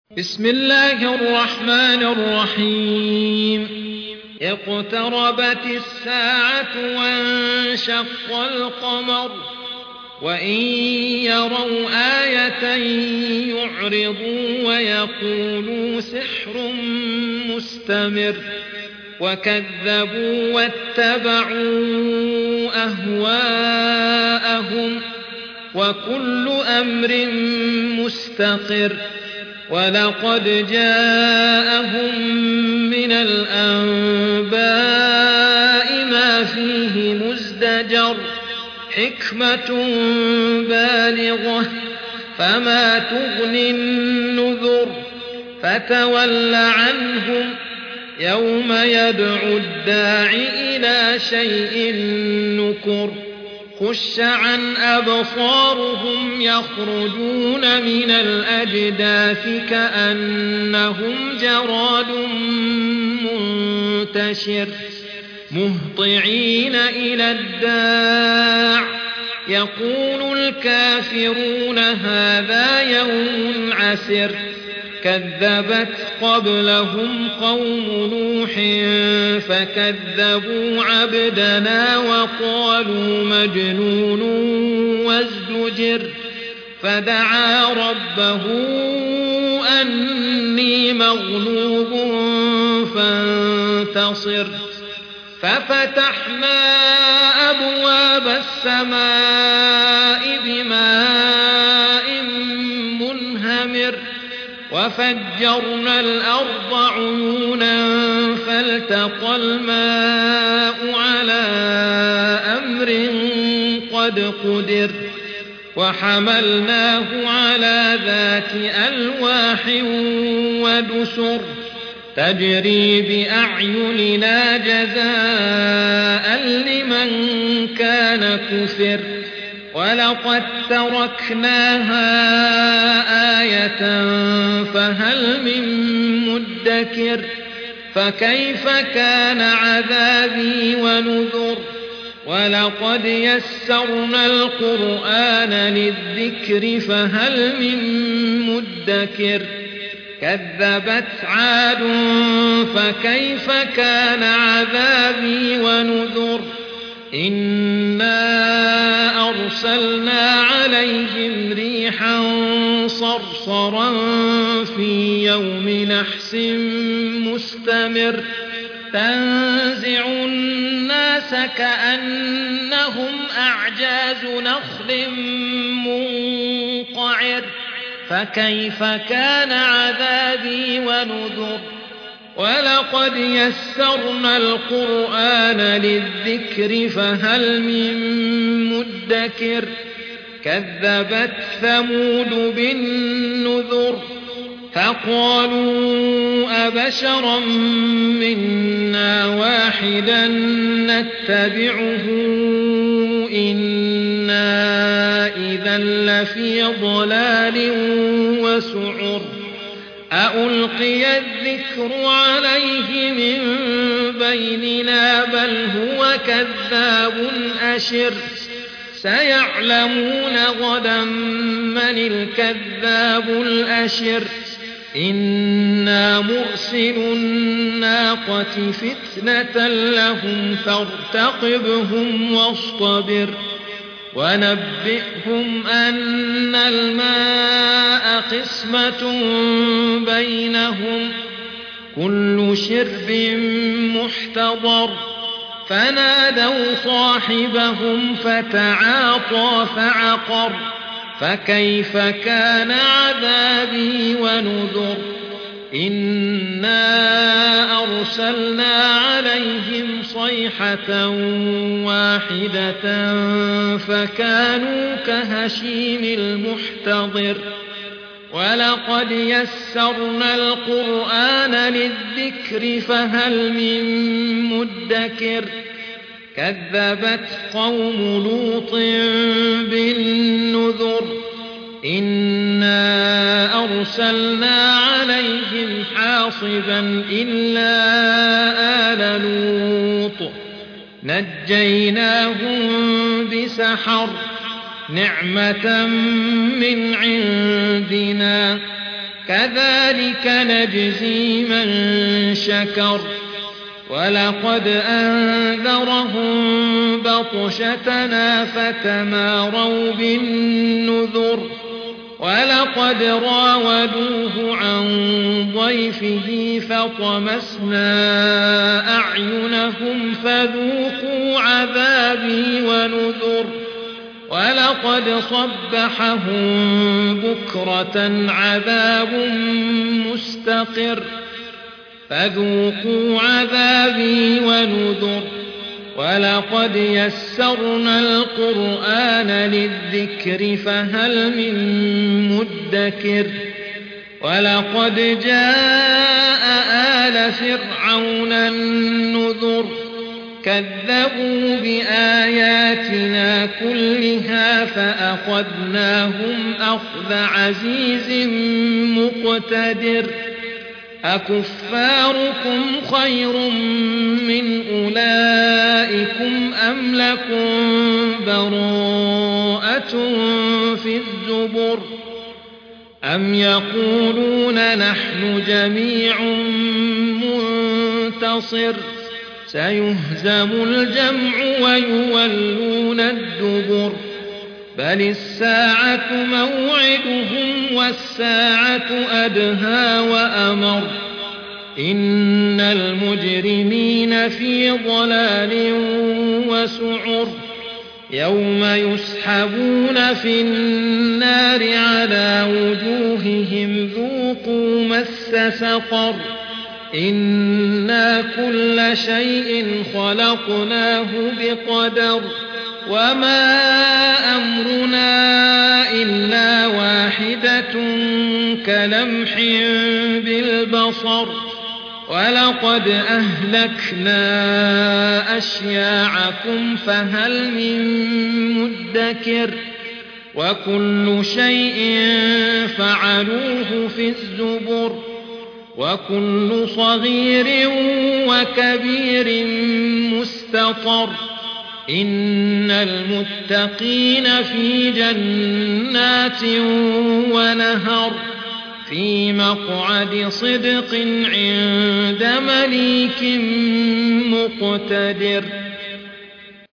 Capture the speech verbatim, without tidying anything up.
بسم الله الرحمن الرحيم اقتربت الساعة وانشق القمر وإن يروا آية يعرضوا ويقولوا سحر مستمر وكذبوا واتبعوا أهواءهم وكل أمر مستقر ولقد جاءهم من الأنباء ما فيه مزدجر حكمة بالغة فما تغني النذر فتول عنهم يوم يدعو الداع إلى شيء نكر خش عن أبصارهم يخرجون من الأجداث كأنهم جراد منتشر مهطعين إلى الداع يقول الكافرون هذا يوم عسر كذبت قبلهم قوم نوح فكذبوا عبدنا وقالوا مجنون وازدجر فدعا ربه أني مغلوب فانتصر ففتحنا أبواب السماء بماء منهمر وفجرنا الأرض عيونا فالتقى الماء على أمر قد قدر وحملناه على ذات ألواح ودسر تجري بأعيننا جزاء لمن كان كفر ولقد تركناها آية فهل من مدكر فكيف كان عذابي ونذر ولقد يسرنا القرآن للذكر فهل من مدكر كذبت عاد فكيف كان عذابي ونذر إنا أرسلنا عليهم ريحا صرصرا في يوم نحس مستمر تنزع الناس كأنهم أعجاز نخل منقعر فكيف كان عذابي ونذر ولقد يسرنا القرآن للذكر فهل من مدكر كذبت ثمود بالنذر فقالوا أبشرا منا واحدا نتبعه إنا إذا لفي ضلال وسعر أألقي الذكر عليه من بيننا بل هو كذاب أشر سيعلمون غدا من الكذاب الأشر إنا مرسل الناقة فتنة لهم فارتقبهم واصطبر ونبئهم أن الماء قسمة بينهم كل شرب محتضر فنادوا صاحبهم فتعاطى فعقر فكيف كان عذابي ونذر إنا أرسلنا عليهم صيحة واحدة فكانوا كهشيم المحتضر ولقد يسرنا القرآن للذكر فهل من مدكر كذبت قوم لوط بالنذر إنا أرسلنا عليهم حاصبا إلا آل لوط نجيناهم بسحر نعمة من عندنا كذلك نجزي من شكر ولقد أنذرهم بطشتنا فتماروا بالنذر ولقد راودوه عن ضيفه فطمسنا أعينهم فذوقوا عذابي ونذر ولقد صبحهم بكرة عذاب مستقر فذوقوا عذابي ونذر ولقد يسرنا القرآن للذكر فهل من مدكر ولقد جاء آل فرعون النذر كذبوا بآياتنا كلها فأخذناهم أخذ عزيز مقتدر أكفاركم خير من أولئكم أم لكم براءة في الزبر أم يقولون نحن جميع منتصر سيهزم الجمع ويولون الدبر بل الساعة موعدهم والساعة أدهى وأمر إن المجرمين في ضلال وسعر يوم يسحبون في النار على وجوههم ذوقوا مس سقر إنا كل شيء خلقناه بقدر وما أمرنا إلا واحدة كلمح بالبصر ولقد أهلكنا أشياعكم فهل من مدكر وكل شيء فعلوه في الزبر وكل صغير وكبير مستطر إن المتقين في جنات ونهر في مقعد صدق عند مليك مقتدر.